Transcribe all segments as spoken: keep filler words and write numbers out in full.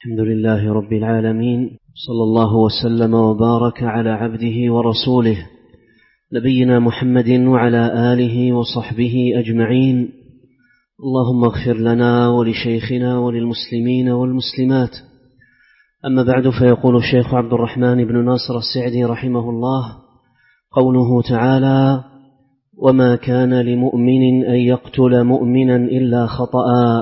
الحمد لله رب العالمين، صلى الله وسلم وبارك على عبده ورسوله نبينا محمد وعلى آله وصحبه أجمعين. اللهم اغفر لنا ولشيخنا وللمسلمين والمسلمات. أما بعد، فيقول الشيخ عبد الرحمن بن ناصر السعدي رحمه الله: قوله تعالى: وما كان لمؤمن أن يقتل مؤمنا إلا خطأ،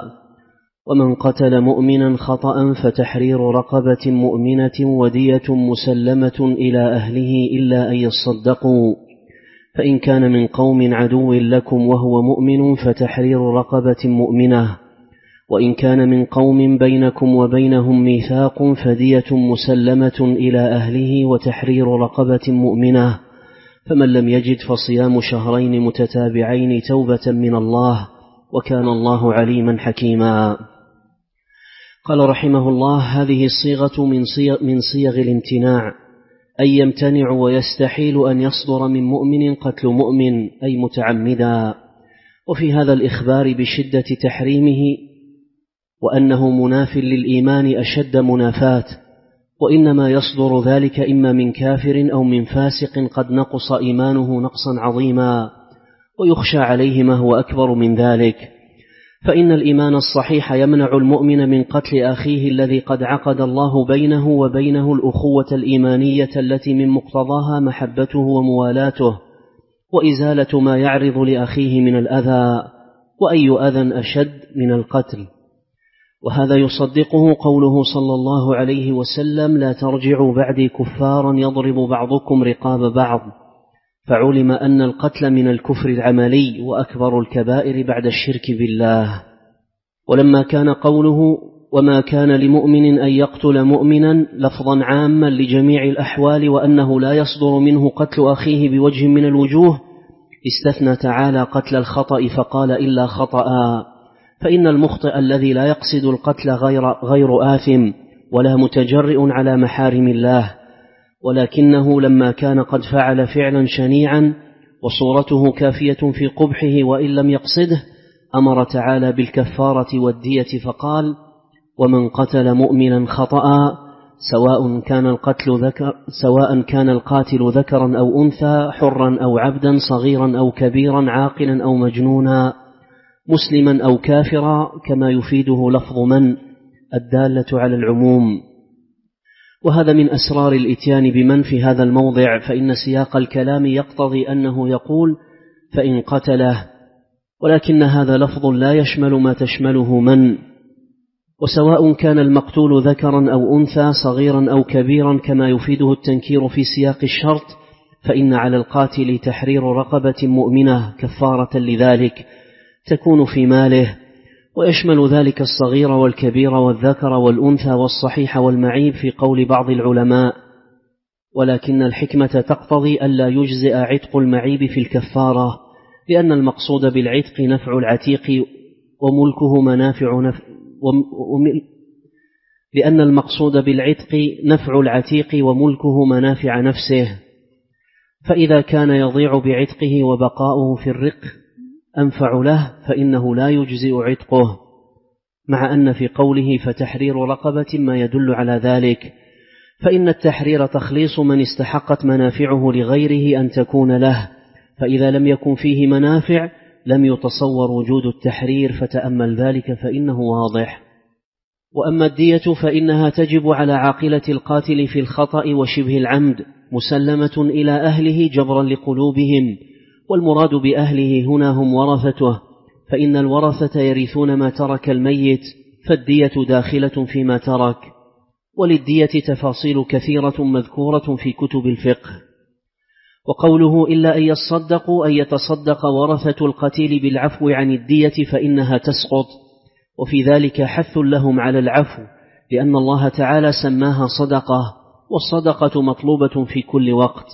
ومن قتل مؤمنا خطأ فتحرير رقبة مؤمنة ودية مسلمة إلى أهله إلا أن يصدقوا، فإن كان من قوم عدو لكم وهو مؤمن فتحرير رقبة مؤمنة، وإن كان من قوم بينكم وبينهم ميثاق فدية مسلمة إلى أهله وتحرير رقبة مؤمنة، فمن لم يجد فصيام شهرين متتابعين توبة من الله، وكان الله عليما حكيما. قال رحمه الله: هذه الصيغة من صيغ, من صيغ الامتناع، أي يمتنع ويستحيل أن يصدر من مؤمن قتل مؤمن، أي متعمدا. وفي هذا الإخبار بشدة تحريمه وأنه مناف للإيمان أشد منافات، وإنما يصدر ذلك إما من كافر أو من فاسق قد نقص إيمانه نقصا عظيما، ويخشى عليه ما هو أكبر من ذلك، فإن الإيمان الصحيح يمنع المؤمن من قتل أخيه الذي قد عقد الله بينه وبينه الأخوة الإيمانية التي من مقتضاها محبته وموالاته وإزالة ما يعرض لأخيه من الأذى، وأي أذى أشد من القتل. وهذا يصدقه قوله صلى الله عليه وسلم: لا ترجعوا بعدي كفارا يضرب بعضكم رقاب بعض. فعلم أن القتل من الكفر العملي وأكبر الكبائر بعد الشرك بالله. ولما كان قوله: وما كان لمؤمن أن يقتل مؤمنا لفظا عاما لجميع الأحوال، وأنه لا يصدر منه قتل أخيه بوجه من الوجوه، استثنى تعالى قتل الخطأ فقال: إلا خطأ، فإن المخطئ الذي لا يقصد القتل غير, غير آثم ولا متجرئ على محارم الله، ولكنه لما كان قد فعل فعلا شنيعا وصورته كافية في قبحه وإن لم يقصده، أمر تعالى بالكفارة والدية فقال: ومن قتل مؤمنا خطأ، سواء كان القتل ذكر سواء كان القاتل ذكرا أو أنثى، حرا أو عبدا، صغيرا أو كبيرا، عاقلا أو مجنونا، مسلما أو كافرا، كما يفيده لفظ من الدالة على العموم. وهذا من أسرار الإتيان بمن في هذا الموضع، فإن سياق الكلام يقتضي أنه يقول: فإن قتله، ولكن هذا لفظ لا يشمل ما تشمله من. وسواء كان المقتول ذكرا أو أنثى، صغيرا أو كبيرا، كما يفيده التنكير في سياق الشرط، فإن على القاتل تحرير رقبة مؤمنة كفارة لذلك تكون في ماله، ويشمل ذلك الصغير والكبير والذكر والأنثى والصحيح والمعيب في قول بعض العلماء، ولكن الحكمة تقتضي ألا يجزئ عتق المعيب في الكفارة، لأن المقصود بالعتق نفع العتيق وملكه منافع نف... وم... لأن المقصود بالعتق نفع العتيق وملكه منافع نفسه، فإذا كان يضيع بعتقه وبقاؤه في الرق أنفع له فإنه لا يجزئ عتقه، مع أن في قوله فتحرير رقبة ما يدل على ذلك، فإن التحرير تخليص من استحقت منافعه لغيره أن تكون له، فإذا لم يكن فيه منافع لم يتصور وجود التحرير، فتأمل ذلك فإنه واضح. وأما الدية فإنها تجب على عاقلة القاتل في الخطأ وشبه العمد، مسلمة إلى أهله جبرا لقلوبهم، والمراد بأهله هنا هم ورثته، فإن الورثة يرثون ما ترك الميت، فالدية داخلة فيما ترك. وللدية تفاصيل كثيرة مذكورة في كتب الفقه. وقوله إلا أن يصدقوا، أن يتصدق ورثة القتيل بالعفو عن الدية فإنها تسقط، وفي ذلك حث لهم على العفو، لأن الله تعالى سماها صدقة، والصدقة مطلوبة في كل وقت.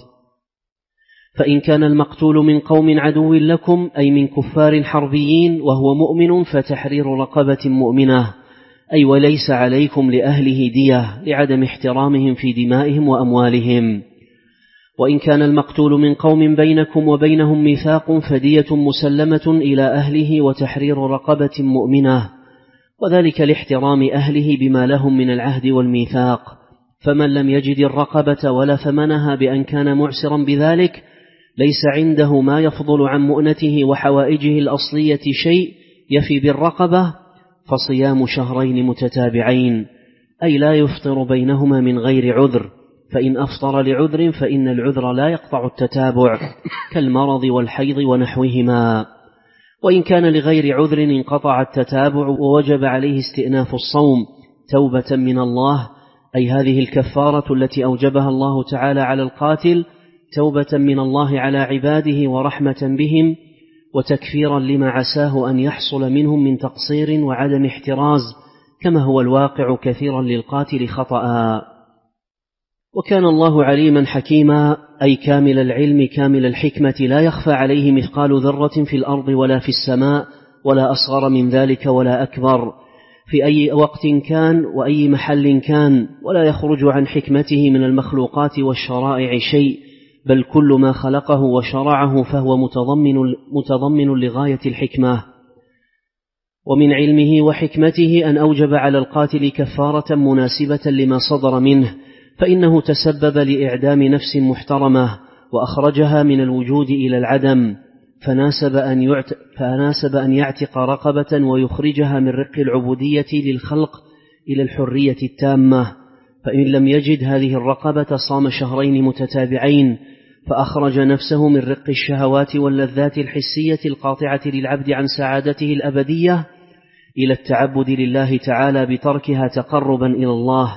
فإن كان المقتول من قوم عدو لكم، أي من كفار حربيين، وهو مؤمن، فتحرير رقبة مؤمنة، أي وليس عليكم لأهله دية لعدم احترامهم في دمائهم وأموالهم. وإن كان المقتول من قوم بينكم وبينهم ميثاق فدية مسلمة إلى أهله وتحرير رقبة مؤمنة، وذلك لاحترام أهله بما لهم من العهد والميثاق. فمن لم يجد الرقبة ولا ثمنها بأن كان معسرا بذلك ليس عنده ما يفضل عن مؤنته وحوائجه الأصلية شيء يفي بالرقبة، فصيام شهرين متتابعين، أي لا يفطر بينهما من غير عذر، فإن أفطر لعذر فإن العذر لا يقطع التتابع كالمرض والحيض ونحوهما. وإن كان لغير عذر انقطع التتابع ووجب عليه استئناف الصوم توبة من الله، أي هذه الكفارة التي أوجبها الله تعالى على القاتل توبة من الله على عباده ورحمة بهم وتكفيرا لما عساه أن يحصل منهم من تقصير وعدم احتراز، كما هو الواقع كثيرا للقاتل خطأ. وكان الله عليما حكيما، أي كامل العلم كامل الحكمة، لا يخفى عليه مثقال ذرة في الأرض ولا في السماء ولا أصغر من ذلك ولا أكبر، في أي وقت كان وأي محل كان، ولا يخرج عن حكمته من المخلوقات والشرائع شيء، بل كل ما خلقه وشرعه فهو متضمن, متضمن لغاية الحكمة. ومن علمه وحكمته أن أوجب على القاتل كفارة مناسبة لما صدر منه، فإنه تسبب لإعدام نفس محترمة وأخرجها من الوجود إلى العدم، فناسب أن, يعت... فناسب أن يعتق رقبة ويخرجها من رق العبودية للخلق إلى الحرية التامة. فإن لم يجد هذه الرقبة صام شهرين متتابعين، فأخرج نفسه من رق الشهوات واللذات الحسية القاطعة للعبد عن سعادته الأبدية إلى التعبد لله تعالى بتركها تقربا إلى الله،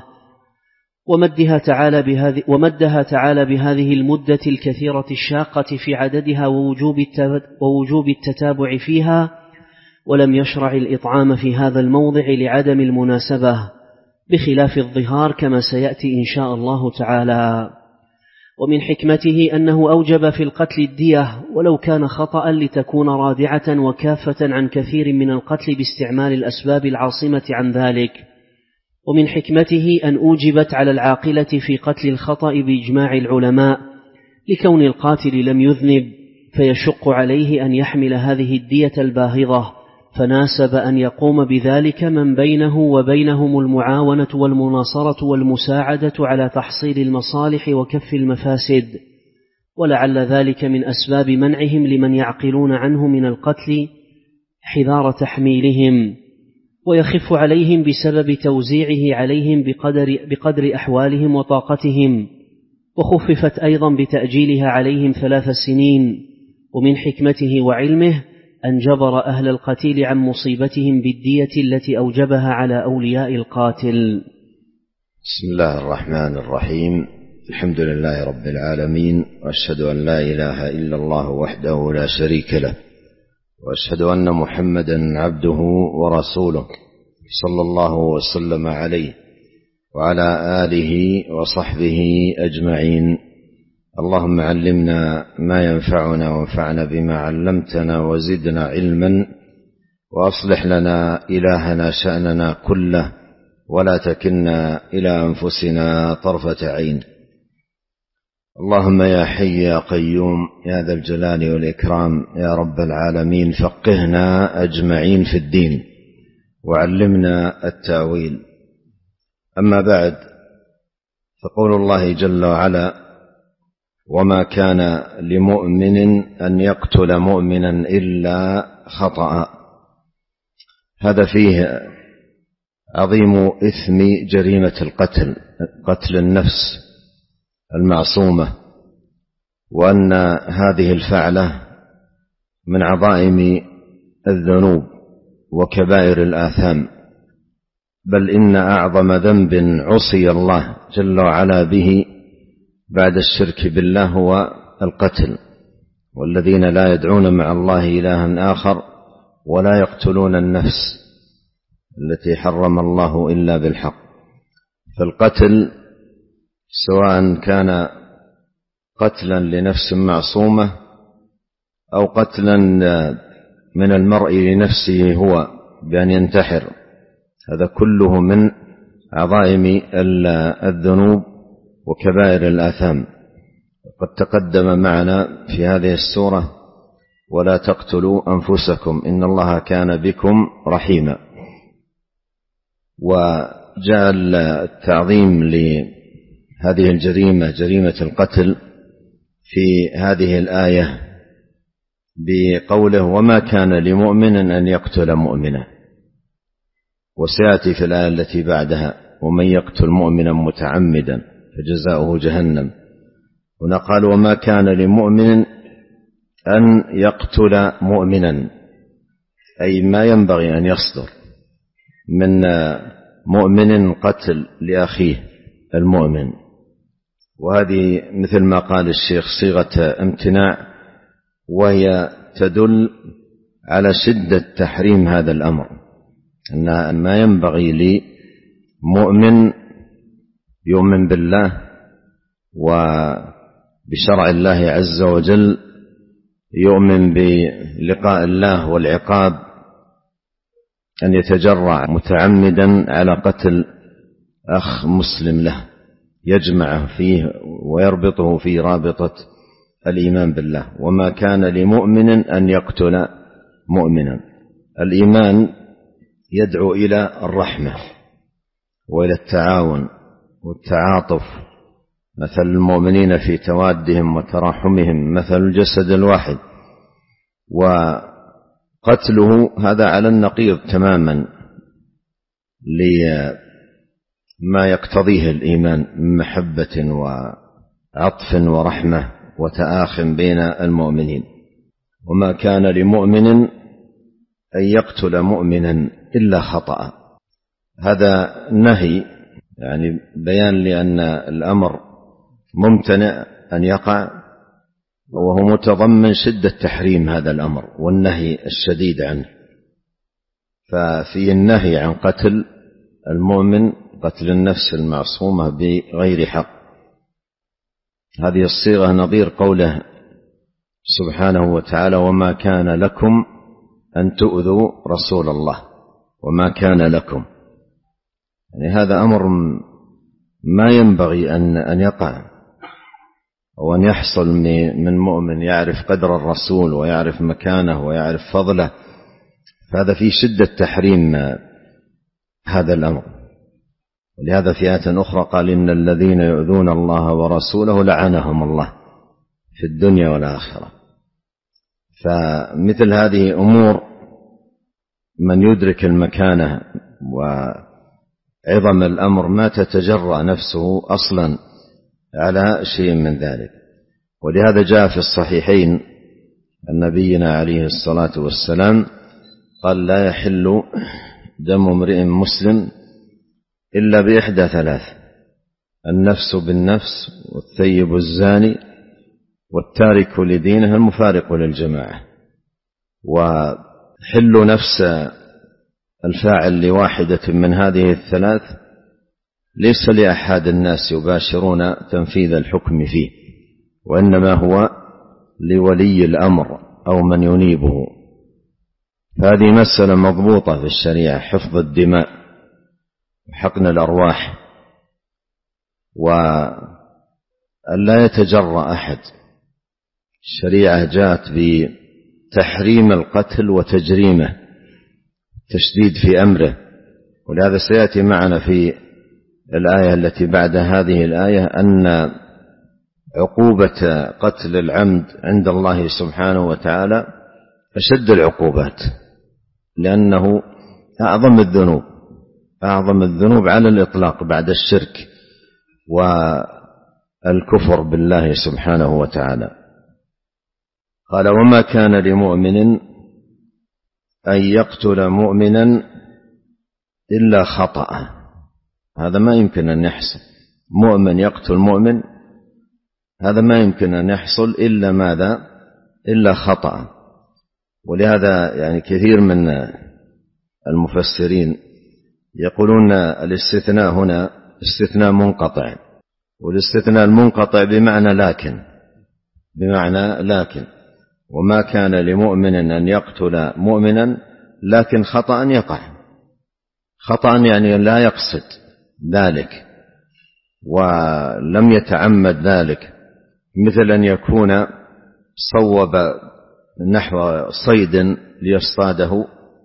ومدها تعالى بهذه, ومدها تعالى بهذه المدة الكثيرة الشاقة في عددها ووجوب, ووجوب التتابع فيها، ولم يشرع الإطعام في هذا الموضع لعدم المناسبة، بخلاف الظهار كما سيأتي إن شاء الله تعالى. ومن حكمته أنه أوجب في القتل الدية ولو كان خطأ لتكون رادعة وكافة عن كثير من القتل باستعمال الأسباب العاصمة عن ذلك. ومن حكمته أن أوجبت على العاقلة في قتل الخطأ بإجماع العلماء، لكون القاتل لم يذنب فيشق عليه أن يحمل هذه الدية الباهظة، فناسب أن يقوم بذلك من بينه وبينهم المعاونة والمناصرة والمساعدة على تحصيل المصالح وكف المفاسد، ولعل ذلك من أسباب منعهم لمن يعقلون عنه من القتل حذار تحميلهم، ويخف عليهم بسبب توزيعه عليهم بقدر, بقدر أحوالهم وطاقتهم، وخففت أيضا بتأجيلها عليهم ثلاث سنين. ومن حكمته وعلمه أن جبر أهل القتيل عن مصيبتهم بالدية التي أوجبها على أولياء القاتل. بسم الله الرحمن الرحيم، الحمد لله رب العالمين، وأشهد أن لا إله إلا الله وحده لا شريك له، وأشهد أن محمدا عبده ورسوله صلى الله وسلم عليه وعلى آله وصحبه أجمعين. اللهم علمنا ما ينفعنا وانفعنا بما علمتنا وزدنا علما، وأصلح لنا إلهنا شأننا كله، ولا تكلنا إلى أنفسنا طرفة عين. اللهم يا حي يا قيوم يا ذا الجلال والإكرام يا رب العالمين، فقهنا أجمعين في الدين وعلمنا التأويل. أما بعد، فقول الله جل وعلا: وما كان لمؤمن أن يقتل مؤمنا إلا خطأ. هذا فيه عظيم إثم جريمة القتل، قتل النفس المعصومة، وأن هذه الفعلة من عظائم الذنوب وكبائر الآثام، بل إن أعظم ذنب عصي الله جل وعلا به بعد الشرك بالله هو القتل، والذين لا يدعون مع الله إلها آخر ولا يقتلون النفس التي حرم الله إلا بالحق. فالقتل سواء كان قتلا لنفس معصومة أو قتلا من المرء لنفسه هو بأن ينتحر، هذا كله من عظائم الذنوب وكبائر الآثام. قد تقدم معنا في هذه السورة: ولا تقتلوا أنفسكم إن الله كان بكم رحيما. وجاء التعظيم لهذه الجريمة جريمة القتل في هذه الآية بقوله وما كان لمؤمن أن يقتل مؤمنا، وسيأتي في الآية التي بعدها ومن يقتل مؤمنا متعمدا فجزاؤه جهنم. هنا قال وما كان لمؤمن أن يقتل مؤمنا، أي ما ينبغي أن يصدر من مؤمن قتل لأخيه المؤمن. وهذه مثل ما قال الشيخ صيغة امتناع، وهي تدل على شدة تحريم هذا الأمر، أن ما ينبغي لمؤمن يؤمن بالله وبشرع الله عز وجل، يؤمن بلقاء الله والعقاب، أن يتجرع متعمدا على قتل أخ مسلم له، يجمعه فيه ويربطه في رابطة الإيمان بالله. وما كان لمؤمن أن يقتل مؤمنا. الإيمان يدعو إلى الرحمة وإلى التعاون والتعاطف، مثل المؤمنين في توادهم وتراحمهم مثل الجسد الواحد. وقتله هذا على النقيض تماما لما يقتضيه الإيمان من محبة وعطف ورحمة وتآخٍ بين المؤمنين. وما كان لمؤمن أن يقتل مؤمنا إلا خطأ. هذا نهي، يعني بيان لأن الأمر ممتنع أن يقع، وهو متضمن شدة تحريم هذا الأمر والنهي الشديد عنه. ففي النهي عن قتل المؤمن، قتل النفس المعصومة بغير حق. هذه الصيغة نظير قوله سبحانه وتعالى وما كان لكم أن تؤذوا رسول الله، وما كان لكم، يعني هذا أمر ما ينبغي أن أن يقع أو أن يحصل من مؤمن يعرف قدر الرسول ويعرف مكانه ويعرف فضله، فهذا في شدة تحريم هذا الأمر. ولهذا في آية أخرى قال إن الذين يؤذون الله ورسوله لعنهم الله في الدنيا والآخرة. فمثل هذه أمور من يدرك المكانة وعظم الأمر ما تتجرأ نفسه أصلا على شيء من ذلك. ولهذا جاء في الصحيحين أن نبينا عليه الصلاة والسلام قال لا يحل دم امرئ مسلم إلا بإحدى ثلاث: النفس بالنفس، والثيب الزاني، والتارك لدينه المفارق للجماعة. وحل نفس الفاعل لواحدة من هذه الثلاث ليس لأحد الناس يباشرون تنفيذ الحكم فيه، وإنما هو لولي الأمر أو من ينيبه. فهذه مسألة مضبوطة في الشريعة، حفظ الدماء وحقن الأرواح، وألا يتجرأ أحد. الشريعة جاءت بتحريم القتل وتجريمه، تشديد في أمره. ولهذا سيأتي معنا في الآية التي بعد هذه الآية أن عقوبة قتل العمد عند الله سبحانه وتعالى أشد العقوبات، لأنه أعظم الذنوب، أعظم الذنوب على الإطلاق بعد الشرك والكفر بالله سبحانه وتعالى. قال وما كان لمؤمن أن يقتل مؤمنا إلا خطأ. هذا ما يمكن أن يحصل، مؤمن يقتل مؤمن، هذا ما يمكن أن يحصل إلا ماذا؟ إلا خطأ. ولهذا يعني كثير من المفسرين يقولون الاستثناء هنا استثناء منقطع، والاستثناء المنقطع بمعنى لكن، بمعنى لكن وما كان لمؤمن أن يقتل مؤمنا لكن خطأ يقع، خطأ يعني لا يقصد ذلك ولم يتعمد ذلك، مثل أن يكون صوب نحو صيد ليصطاده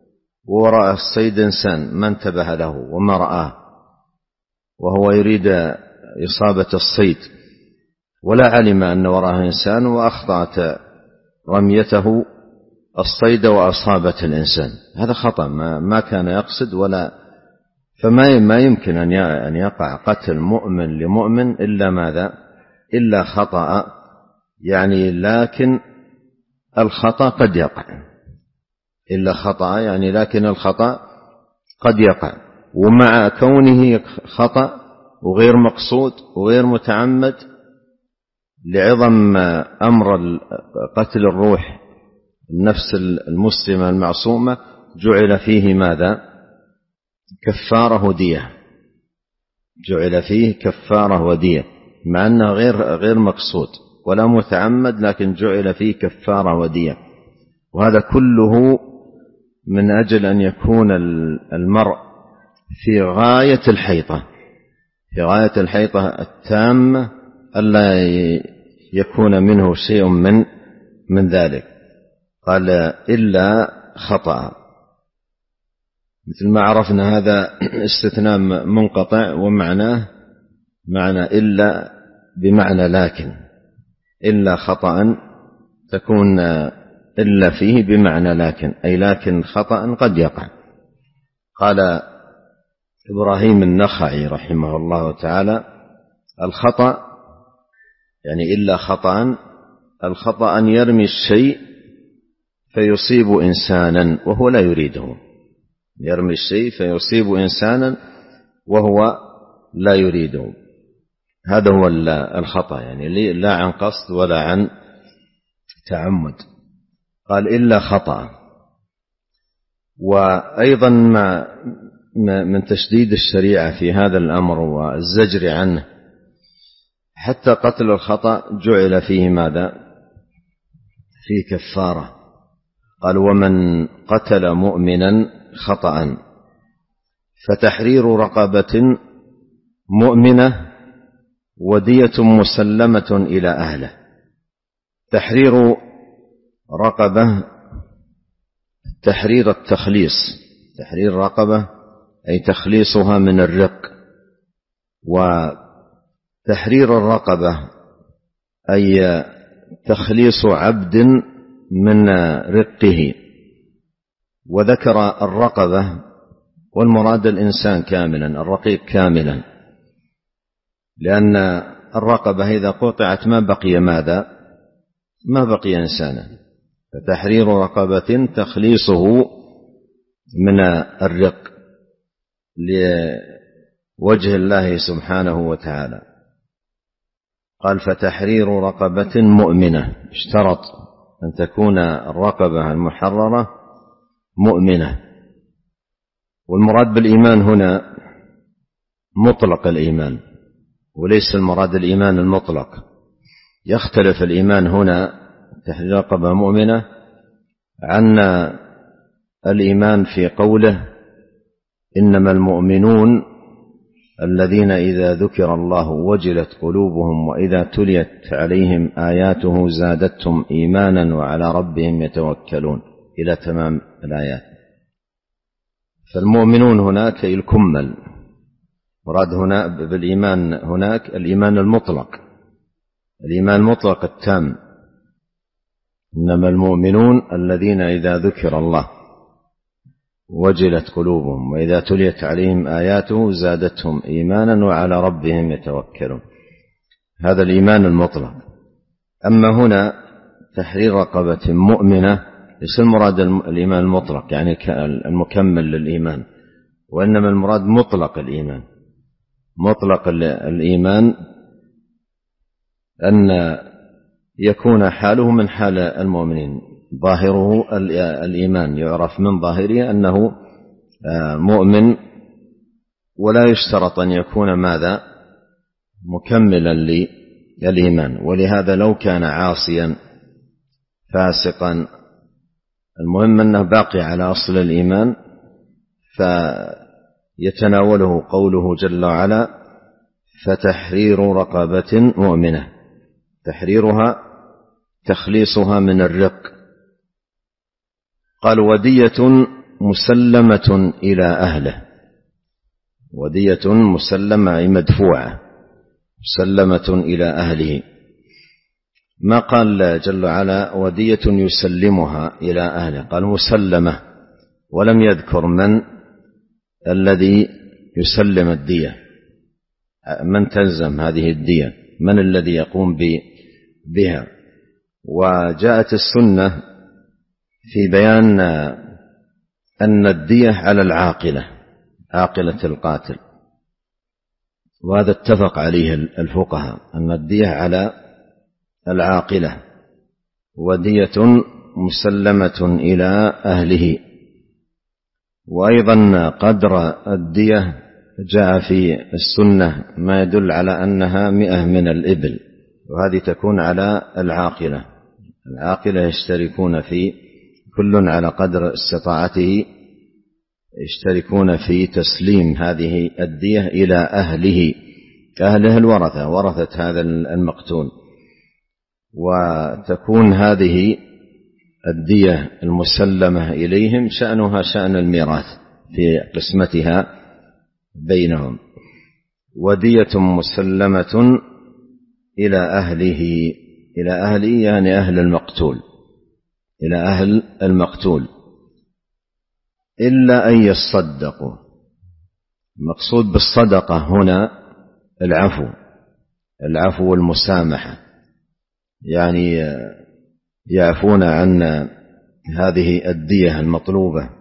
ورأى الصيد إنسان ما انتبه له وما رآه، وهو يريد إصابة الصيد ولا علم أن وراءه إنسان، وأخطأت رميته الصيد وأصابت الإنسان، هذا خطأ، ما كان يقصد ولا، فما ما يمكن أن يقع قتل مؤمن لمؤمن إلا ماذا؟ إلا خطأ، يعني لكن الخطأ قد يقع، إلا خطأ يعني لكن الخطأ قد يقع، ومع كونه خطأ وغير مقصود وغير متعمد لعظم أمر قتل الروح النفس المسلمة المعصومة جعل فيه ماذا؟ كفارة ودية، جعل فيه كفارة ودية، مع أنه غير غير مقصود ولا متعمد، لكن جعل فيه كفارة ودية. وهذا كله من أجل أن يكون المرء في غاية الحيطة، في غاية الحيطة التامة، ألا يكون منه شيء من من ذلك. قال إلا خطأ، مثل ما عرفنا هذا استثناء منقطع، ومعناه معنى إلا بمعنى لكن، إلا خطأ تكون إلا فيه بمعنى لكن، أي لكن خطأ قد يقع. قال إبراهيم النخعي رحمه الله تعالى: الخطأ يعني إلا خطأ، الخطأ أن يرمي الشيء فيصيب إنسانا وهو لا يريده، يرمي الشيء فيصيب إنسانا وهو لا يريده، هذا هو الخطأ، يعني لا عن قصد ولا عن تعمد. قال إلا خطأ. وأيضا ما من تشديد الشريعة في هذا الأمر والزجر عنه، حتى قتل الخطأ جعل فيه ماذا؟ فيه كفارة. قال: ومن قتل مؤمنا خطأ فتحرير رقبة مؤمنة ودية مسلمة إلى أهله. تحرير رقبة، تحرير التخليص، تحرير رقبة أي تخليصها من الرق، وتحرير الرقبة أي تخليص عبد من رقه. وذكر الرقبة والمراد الإنسان كاملا، الرقيق كاملا، لأن الرقبة إذا قطعت ما بقي ماذا؟ ما بقي إنسانا. فتحرير رقبة تخليصه من الرق لوجه الله سبحانه وتعالى. قال: فتحرير رقبة مؤمنة، اشترط أن تكون الرقبة المحررة مؤمنة. والمراد بالإيمان هنا مطلق الإيمان، وليس المراد الإيمان المطلق. يختلف الإيمان هنا تحرير رقبة مؤمنة عن الإيمان في قوله: إنما المؤمنون الذين إذا ذكر الله وجلت قلوبهم وإذا تليت عليهم آياته زادتهم إيمانا وعلى ربهم يتوكلون، إلى تمام الآيات. فالمؤمنون هناك الكمل، مراد هنا بالإيمان هناك الإيمان المطلق، الإيمان المطلق التام. إنما المؤمنون الذين إذا ذكر الله وجلت قلوبهم وإذا تليت عليهم آياته زادتهم إيمانا وعلى ربهم يتوكلون، هذا الإيمان المطلق. أما هنا تحرير رقبة مؤمنة ليس المراد الإيمان المطلق يعني المكمل للإيمان، وإنما المراد مطلق الإيمان. مطلق الإيمان أن يكون حاله من حال المؤمنين، ظاهره الإيمان، يعرف من ظاهره أنه مؤمن، ولا يشترط أن يكون ماذا؟ مكملا للإيمان. ولهذا لو كان عاصيا فاسقا المهم أنه باقي على أصل الإيمان، فيتناوله قوله جل وعلا: فتحرير رقبة مؤمنة، تحريرها تخليصها من الرق. قال: ودية مسلمة إلى أهله، ودية مسلمة أي مدفوعة مسلمة إلى أهله. ما قال جل وعلا ودية يسلمها إلى أهله، قال مسلمة، ولم يذكر من الذي يسلم الدية، من تلزم هذه الدية، من الذي يقوم بها. وجاءت السنة في بيان أن الدية على العاقلة، عاقلة القاتل، وهذا اتفق عليه الفقهاء أن الدية على العاقلة، ودية مسلمة إلى أهله. وأيضا قدر الدية جاء في السنة ما يدل على أنها مئة من الإبل، وهذه تكون على العاقلة. العاقلة يشتركون في كل على قدر استطاعته، يشتركون في تسليم هذه الدية إلى أهله، أهله الورثة، ورثة هذا المقتول. وتكون هذه الدية المسلمة إليهم شأنها شأن الميراث في قسمتها بينهم. ودية مسلمة إلى أهله، إلى أهله يعني أهل المقتول، إلى أهل المقتول، إلا أن يصدقوا. المقصود بالصدقة هنا العفو، العفو والمسامحة، يعني يعفون عن هذه الدية المطلوبة.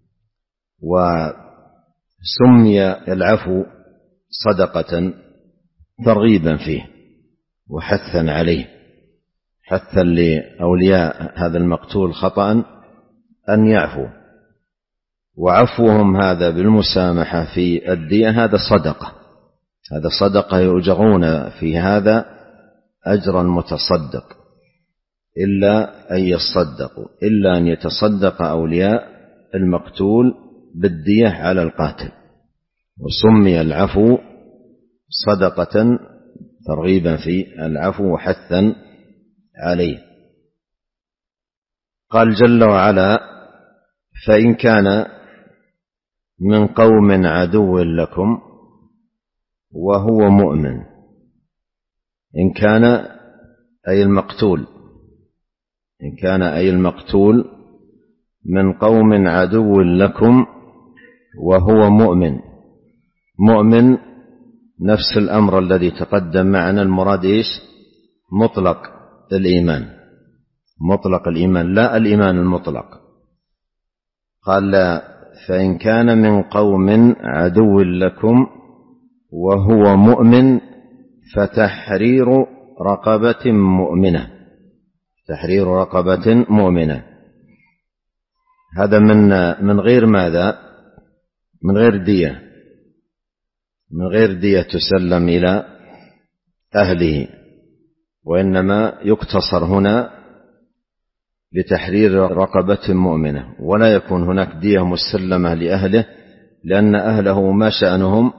وسمي العفو صدقة ترغيبا فيه وحثا عليه، حثا لأولياء هذا المقتول خطأ أن يعفوا. وعفوهم هذا بالمسامحة في الدية هذا صدقة، هذا صدقة يؤجرون في هذا أجرا متصدق، إلا أن يصدقوا، إلا أن يتصدق أولياء المقتول بالدية على القاتل. وسمي العفو صدقة ترغيبا في العفو وحثا عليه. قال جل وعلا فإن كان من قوم عدو لكم وهو مؤمن. إن كان أي المقتول، إن كان أي المقتول من قوم عدو لكم وهو مؤمن. مؤمن نفس الأمر الذي تقدم معنا، المراد إيش؟ مطلق الإيمان، مطلق الإيمان لا الإيمان المطلق. قال فإن كان من قوم عدو لكم وهو مؤمن فتحرير رقبة مؤمنة، تحرير رقبة مؤمنة. هذا من من غير ماذا؟ من غير دية، من غير دية تسلم إلى أهله، وإنما يقتصر هنا بتحرير رقبة مؤمنة، ولا يكون هناك دية مسلمة لأهله، لأن أهله ما شأنهم؟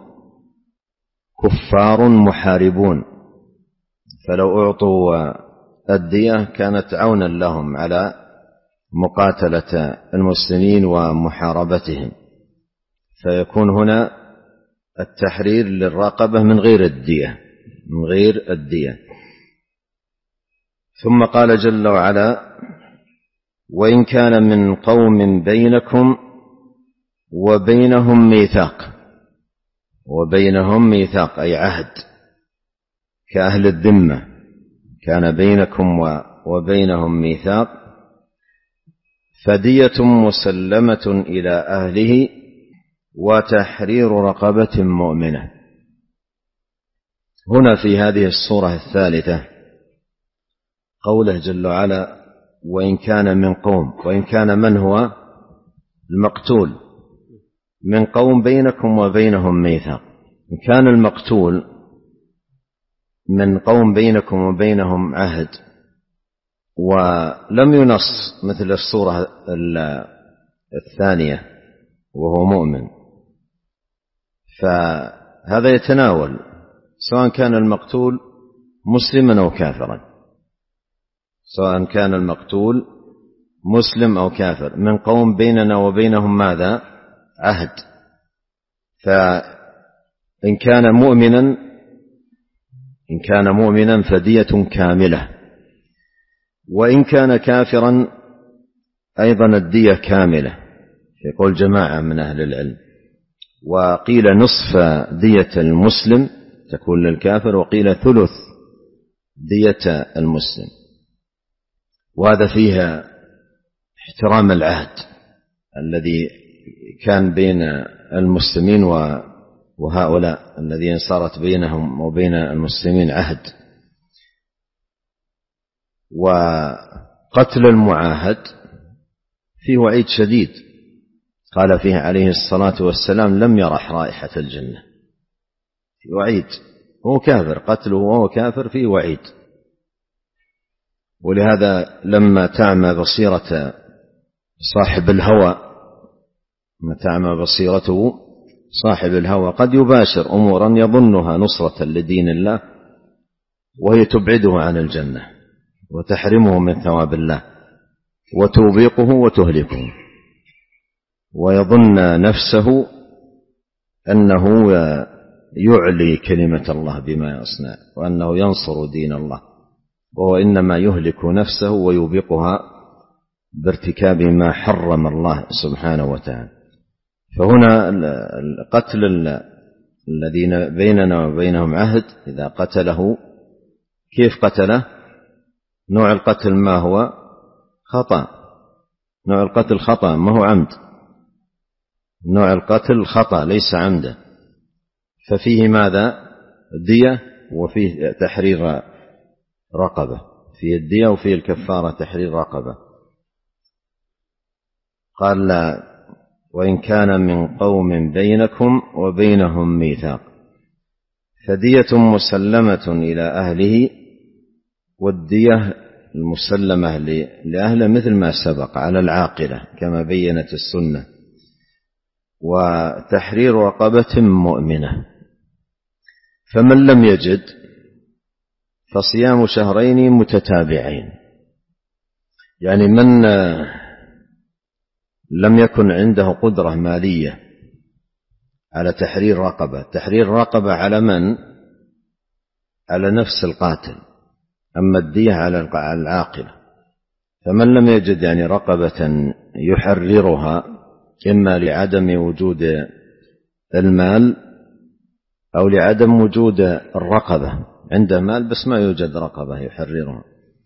كفار محاربون، فلو أعطوا الدية كانت عونا لهم على مقاتلة المسلمين ومحاربتهم، فيكون هنا التحرير للرقبة من غير الدية، من غير الدية. ثم قال جل وعلا وإن كان من قوم بينكم وبينهم ميثاق، وبينهم ميثاق أي عهد كأهل الذمة، كان بينكم وبينهم ميثاق، فدية مسلمة إلى أهله وتحرير رقبة مؤمنة. هنا في هذه السورة الثالثة قوله جل وعلا وإن كان من قوم، وإن كان من هو؟ المقتول، من قوم بينكم وبينهم ميثاق. إن كان المقتول من قوم بينكم وبينهم عهد ولم ينص مثل الصورة الثانية وهو مؤمن، فهذا يتناول سواء كان المقتول مسلما أو كافرا، سواء كان المقتول مسلم أو كافر، من قوم بيننا وبينهم ماذا؟ عهد. فإن كان مؤمنا إن كان مؤمنا فدية كاملة، وإن كان كافرا أيضا الدية كاملة، يقول جماعة من أهل العلم. وقيل نصف دية المسلم تكون للكافر، وقيل ثلث دية المسلم. وهذا فيها احترام العهد الذي كان بين المسلمين وهؤلاء الذين صارت بينهم وبين المسلمين عهد. وقتل المعاهد فيه وعيد شديد، قال فيه عليه الصلاة والسلام: لم يرح رائحة الجنة. فيه وعيد، هو كافر، قتله وهو كافر فيه وعيد. ولهذا لما تعمى بصيرة صاحب الهوى ما تعمى بصيرته صاحب الهوى قد يباشر أمورا يظنها نصرة لدين الله، وهي تبعده عن الجنة وتحرمه من ثواب الله وتوبقه وتهلكه، ويظن نفسه أنه يعلي كلمة الله بما يصنع، وأنه ينصر دين الله، وهو إنما يهلك نفسه ويوبقها بارتكاب ما حرم الله سبحانه وتعالى. فهنا القتل الذين بيننا وبينهم عهد إذا قتله، كيف قتله؟ نوع القتل ما هو؟ خطأ. نوع القتل خطأ، ما هو عمد. نوع القتل خطأ ليس عمدا، ففيه ماذا؟ دية، وفيه تحرير رقبة. فيه الدية وفيه الكفارة تحرير رقبة. قال: لا، وإن كان من قوم بينكم وبينهم ميثاق فدية مسلمة إلى أهله، والدية المسلمة لأهله مثل ما سبق على العاقلة كما بينت السنة، وتحرير رقبة مؤمنة. فمن لم يجد فصيام شهرين متتابعين، يعني من لم يكن عنده قدرة مالية على تحرير رقبة. تحرير رقبة على من؟ على نفس القاتل، أما الدية على العاقلة. فمن لم يجد يعني رقبة يحررها، إما لعدم وجود المال أو لعدم وجود الرقبة، عنده مال بس ما يوجد رقبة يحررها،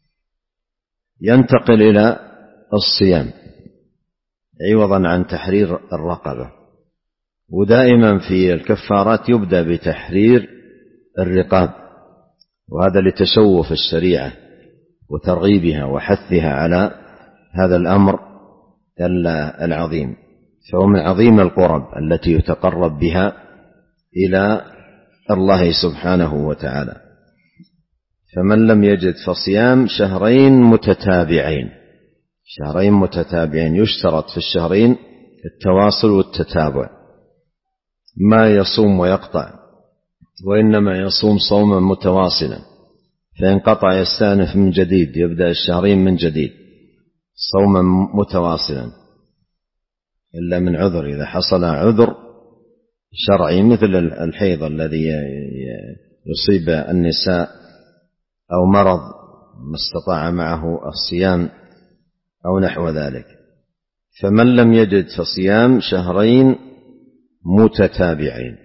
ينتقل إلى الصيام عوضا عن تحرير الرقبة. ودائما في الكفارات يبدأ بتحرير الرقاب، وهذا لتشوف الشريعة وترغيبها وحثها على هذا الأمر العظيم. فهو من عظيم القرب التي يتقرب بها إلى الله سبحانه وتعالى. فمن لم يجد فصيام شهرين متتابعين. شهرين متتابعين، يشترط في الشهرين التواصل والتتابع، ما يصوم ويقطع، وإنما يصوم صوما متواصلا، فإن قطع يستأنف من جديد، يبدأ الشهرين من جديد صوما متواصلا، إلا من عذر. إذا حصل عذر شرعي مثل الحيض الذي يصيب النساء أو مرض ما استطاع معه الصيام أو نحو ذلك. فمن لم يجد فصيام شهرين متتابعين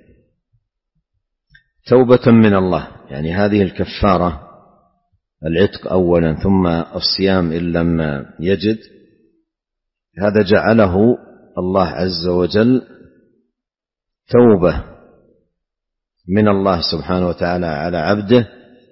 توبة من الله، يعني هذه الكفارة العتق أولا ثم الصيام إن لم يجد، هذا جعله الله عز وجل توبة من الله سبحانه وتعالى على عبده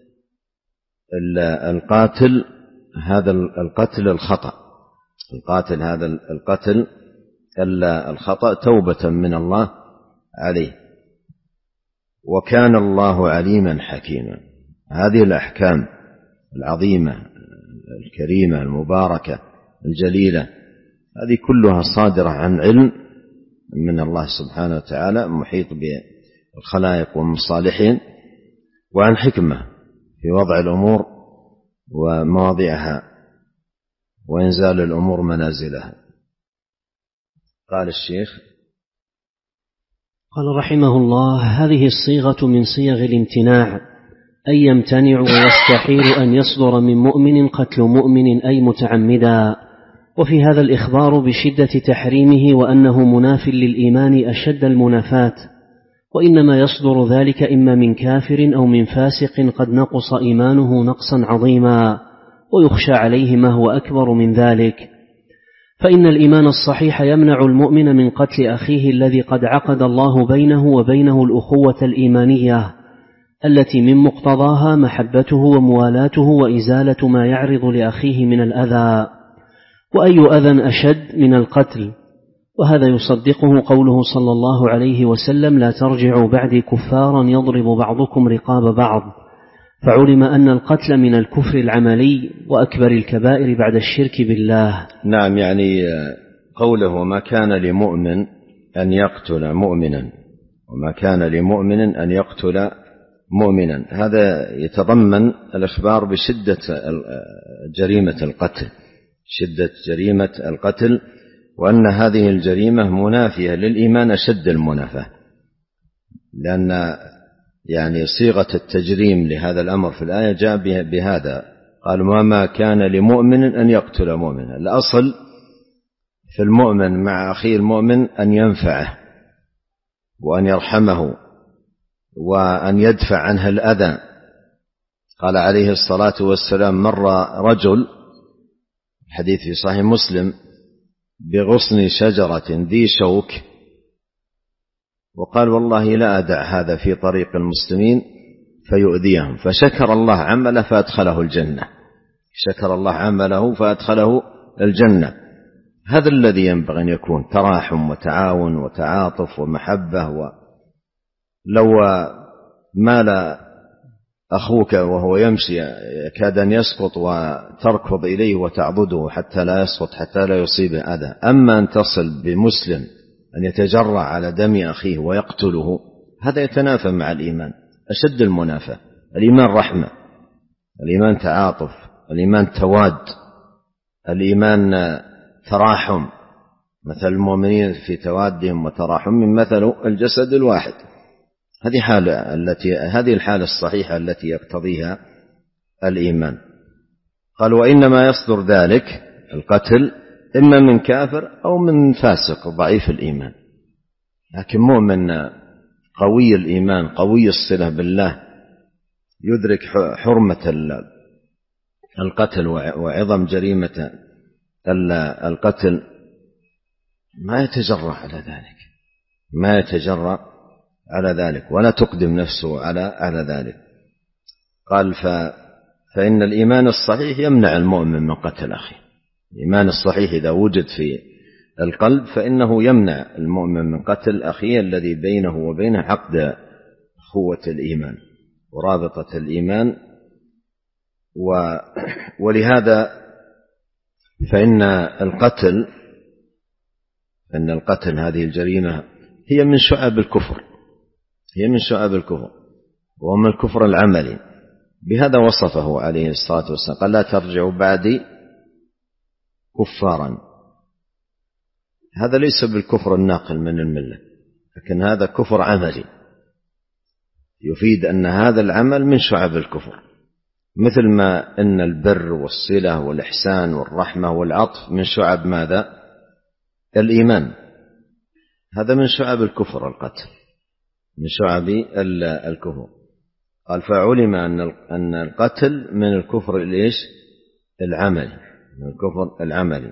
القاتل هذا القتل الخطأ، القاتل هذا القتل الخطأ، توبة من الله عليه. وكان الله عليما حكيما. هذه الأحكام العظيمة الكريمة المباركة الجليلة هذه كلها صادرة عن علم من الله سبحانه وتعالى محيط بالخلائق ومصالحهم، وعن حكمة في وضع الأمور ومواضعها وإنزال الأمور منازلها. قال الشيخ قال رحمه الله: هذه الصيغة من صيغ الامتناع، أي يمتنع ويستحيل أن يصدر من مؤمن قتل مؤمن أي متعمدا، وفي هذا الإخبار بشدة تحريمه وأنه مناف للإيمان أشد المنافاة، وإنما يصدر ذلك إما من كافر أو من فاسق قد نقص إيمانه نقصا عظيما، ويخشى عليه ما هو أكبر من ذلك. فإن الإيمان الصحيح يمنع المؤمن من قتل أخيه الذي قد عقد الله بينه وبينه الأخوة الإيمانية التي من مقتضاها محبته وموالاته وإزالة ما يعرض لأخيه من الأذى، وأي أذى أشد من القتل. وهذا يصدقه قوله صلى الله عليه وسلم: لا ترجعوا بعدي كفارا يضرب بعضكم رقاب بعض. فعلم أن القتل من الكفر العملي وأكبر الكبائر بعد الشرك بالله. نعم، يعني قوله ما كان لمؤمن أن يقتل مؤمنا وما كان لمؤمن أن يقتل مؤمنا، هذا يتضمن الإخبار بشدة جريمة القتل، شدة جريمة القتل، وأن هذه الجريمة منافية للإيمان أشد المنافاة، لأن يعني صيغة التجريم لهذا الأمر في الآية جاء بهذا، قال وما كان لمؤمن أن يقتل مؤمنا. الأصل في المؤمن مع أخيه المؤمن أن ينفعه وأن يرحمه وأن يدفع عنه الأذى. قال عليه الصلاة والسلام: مر رجل، الحديث في صحيح مسلم، بغصن شجرة ذي شوك، وقال والله لا أدع هذا في طريق المسلمين فيؤذيهم، فشكر الله عمله فأدخله الجنة، شكر الله عمله فأدخله الجنة. هذا الذي ينبغي أن يكون، تراحم وتعاون وتعاطف ومحبة. ولو مال أخوك وهو يمشي يكاد أن يسقط وتركض إليه وتعضده حتى لا يسقط، حتى لا يصيبه أذى. أما أن تصل بمسلم أن يتجرع على دم أخيه ويقتله، هذا يتنافى مع الإيمان أشد المنافاة. الإيمان رحمة، الإيمان تعاطف، الإيمان تواد، الإيمان تراحم، مثل المؤمنين في توادهم وتراحمهم مثل الجسد الواحد. هذه حالة التي هذه الحالة الصحيحة التي يقتضيها الإيمان. قال وإنما يصدر ذلك القتل إما من كافر أو من فاسق ضعيف الإيمان، لكن مؤمن قوي الإيمان قوي الصلة بالله يدرك حرمة القتل وعظم جريمة القتل ما يتجرأ على ذلك، ما يتجرأ على ذلك ولا تقدم نفسه على على ذلك. قال ف فإن الإيمان الصحيح يمنع المؤمن من قتل أخيه. الإيمان الصحيح إذا وجد في القلب فإنه يمنع المؤمن من قتل أخيه الذي بينه وبينه عقد أخوة الإيمان ورابطة الإيمان. و... ولهذا فإن القتل أن القتل هذه الجريمة هي من شعب الكفر، هي من شعب الكفر ومن الكفر العملي. بهذا وصفه عليه الصلاة والسلام، قال لا ترجعوا بعدي كفارا. هذا ليس بالكفر الناقل من الملة، لكن هذا كفر عملي يفيد أن هذا العمل من شعب الكفر، مثل ما أن البر والصلة والإحسان والرحمة والعطف من شعب ماذا؟ الإيمان. هذا من شعب الكفر القتل، من شعب الكفر. قال فعلم أن القتل من الكفر الإيش؟ العملي، من الكفر العملي.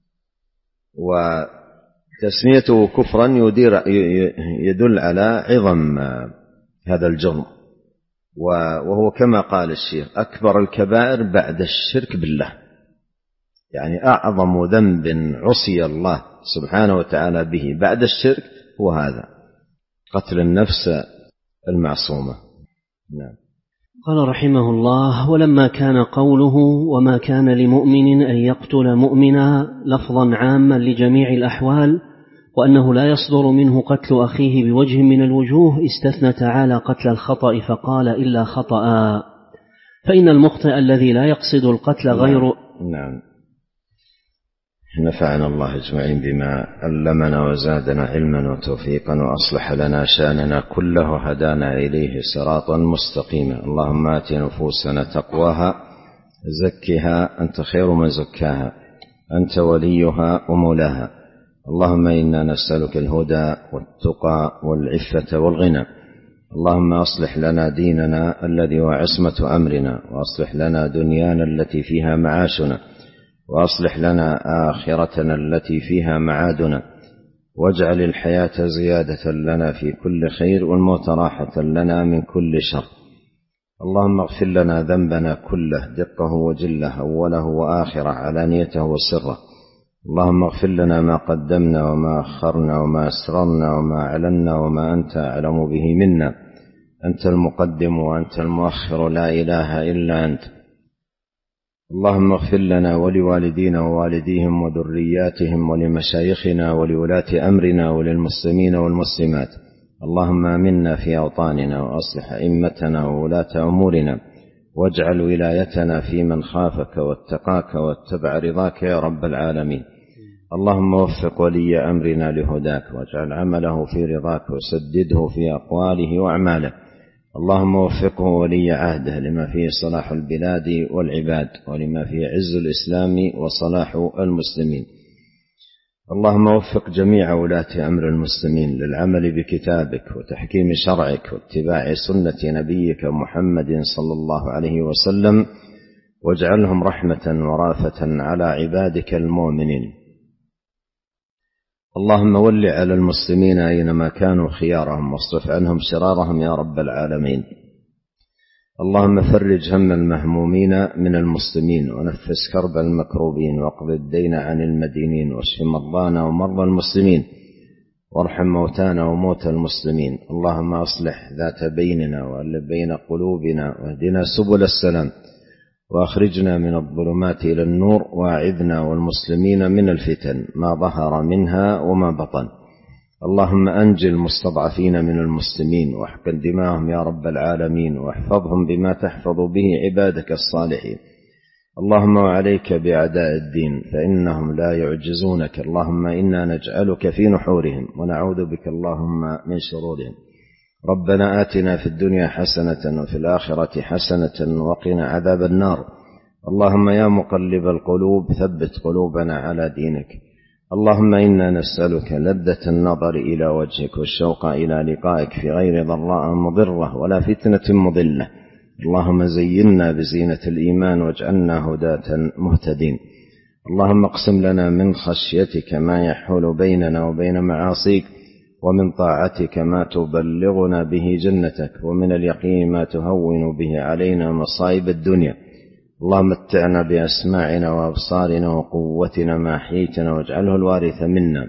وتسميته كفرا يدير يدل على عظم هذا الجرم، وهو كما قال الشيخ أكبر الكبائر بعد الشرك بالله، يعني أعظم ذنب عصي الله سبحانه وتعالى به بعد الشرك هو هذا، قتل النفس المعصومة. نعم. قال رحمه الله ولما كان قوله وما كان لمؤمن أن يقتل مؤمنا لفظا عاما لجميع الأحوال وأنه لا يصدر منه قتل أخيه بوجه من الوجوه استثنى تعالى قتل الخطأ فقال إلا خطأ، فإن المخطئ الذي لا يقصد القتل غير نعم. نفعنا الله أجمعين بما علمنا وزادنا علما وتوفيقا وأصلح لنا شأننا كله وهدانا إليه صراطا مستقيما. اللهم آت نفوسنا تقواها زكها أنت خير من زكاها أنت وليها ومولاها. اللهم إنا نسألك الهدى والتقى والعفة والغنى. اللهم أصلح لنا ديننا الذي هو عصمة أمرنا، وأصلح لنا دنيانا التي فيها معاشنا، وأصلح لنا آخرتنا التي فيها معادنا، واجعل الحياة زيادة لنا في كل خير والموت راحة لنا من كل شر. اللهم اغفر لنا ذنبنا كله دقه وجله أوله وآخره علانيته وسره. اللهم اغفر لنا ما قدمنا وما أخرنا وما أسررنا وما أعلنا وما أنت أعلم به منا. أنت المقدم وأنت المؤخر، لا إله إلا أنت. اللهم اغفر لنا ولوالدينا ووالديهم وذرياتهم ولمشايخنا ولولاة أمرنا وللمسلمين والمسلمات. اللهم آمنا في أوطاننا وأصلح أئمتنا وولاة أمورنا، واجعل ولايتنا في من خافك واتقاك واتبع رضاك يا رب العالمين. اللهم وفق ولي أمرنا لهداك، واجعل عمله في رضاك، وسدده في أقواله وأعماله. اللهم وفقه ولي عهده لما فيه صلاح البلاد والعباد، ولما فيه عز الإسلام وصلاح المسلمين. اللهم وفق جميع ولاة أمر المسلمين للعمل بكتابك وتحكيم شرعك واتباع سنة نبيك محمد صلى الله عليه وسلم، واجعلهم رحمة ورافة على عبادك المؤمنين. اللهم ول على المسلمين أينما كانوا خيارهم، واصرف عنهم شرارهم يا رب العالمين. اللهم فرج هم المهمومين من المسلمين، ونفس كرب المكروبين، واقض الدين عن المدينين، واشف مرضانا ومرضى المسلمين، وارحم موتانا وموتى المسلمين. اللهم أصلح ذات بيننا وألف بين قلوبنا، واهدنا سبل السلام، وأخرجنا من الظلمات إلى النور، وأعذنا والمسلمين من الفتن ما ظهر منها وما بطن. اللهم أنجي المستضعفين من المسلمين، واحقن دماءهم يا رب العالمين، واحفظهم بما تحفظ به عبادك الصالحين. اللهم وعليك بأعداء الدين فإنهم لا يعجزونك. اللهم إنا نجعلك في نحورهم، ونعوذ بك اللهم من شرورهم. ربنا آتنا في الدنيا حسنة وفي الآخرة حسنة وقنا عذاب النار. اللهم يا مقلب القلوب ثبت قلوبنا على دينك. اللهم إنا نسألك لذة النظر إلى وجهك والشوق إلى لقائك في غير ضراء مضرة ولا فتنة مضلة. اللهم زينا بزينة الإيمان واجعلنا هداة مهتدين. اللهم اقسم لنا من خشيتك ما يحول بيننا وبين معاصيك، ومن طاعتك ما تبلغنا به جنتك، ومن اليقين ما تهون به علينا مصائب الدنيا. اللهم متعنا بأسماعنا وأبصارنا وقوتنا ما أحييتنا، واجعله الوارث منا،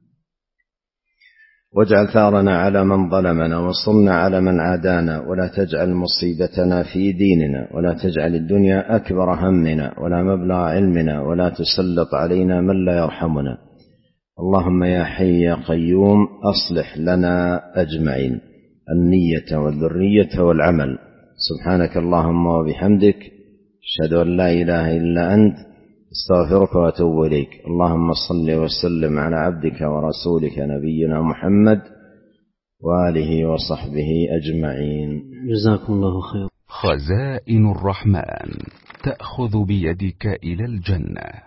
واجعل ثارنا على من ظلمنا، وانصرنا على من عادانا، ولا تجعل مصيبتنا في ديننا، ولا تجعل الدنيا أكبر همنا ولا مبلغ علمنا، ولا تسلط علينا من لا يرحمنا. اللهم يا حي يا قيوم أصلح لنا أجمعين النية والذرية والعمل. سبحانك اللهم وبحمدك، أشهد أن لا إله إلا أنت، استغفرك وأتوب إليك. اللهم صل وسلم على عبدك ورسولك نبينا محمد وآله وصحبه أجمعين. جزاكم الله خير. خزائن الرحمن تأخذ بيدك إلى الجنة.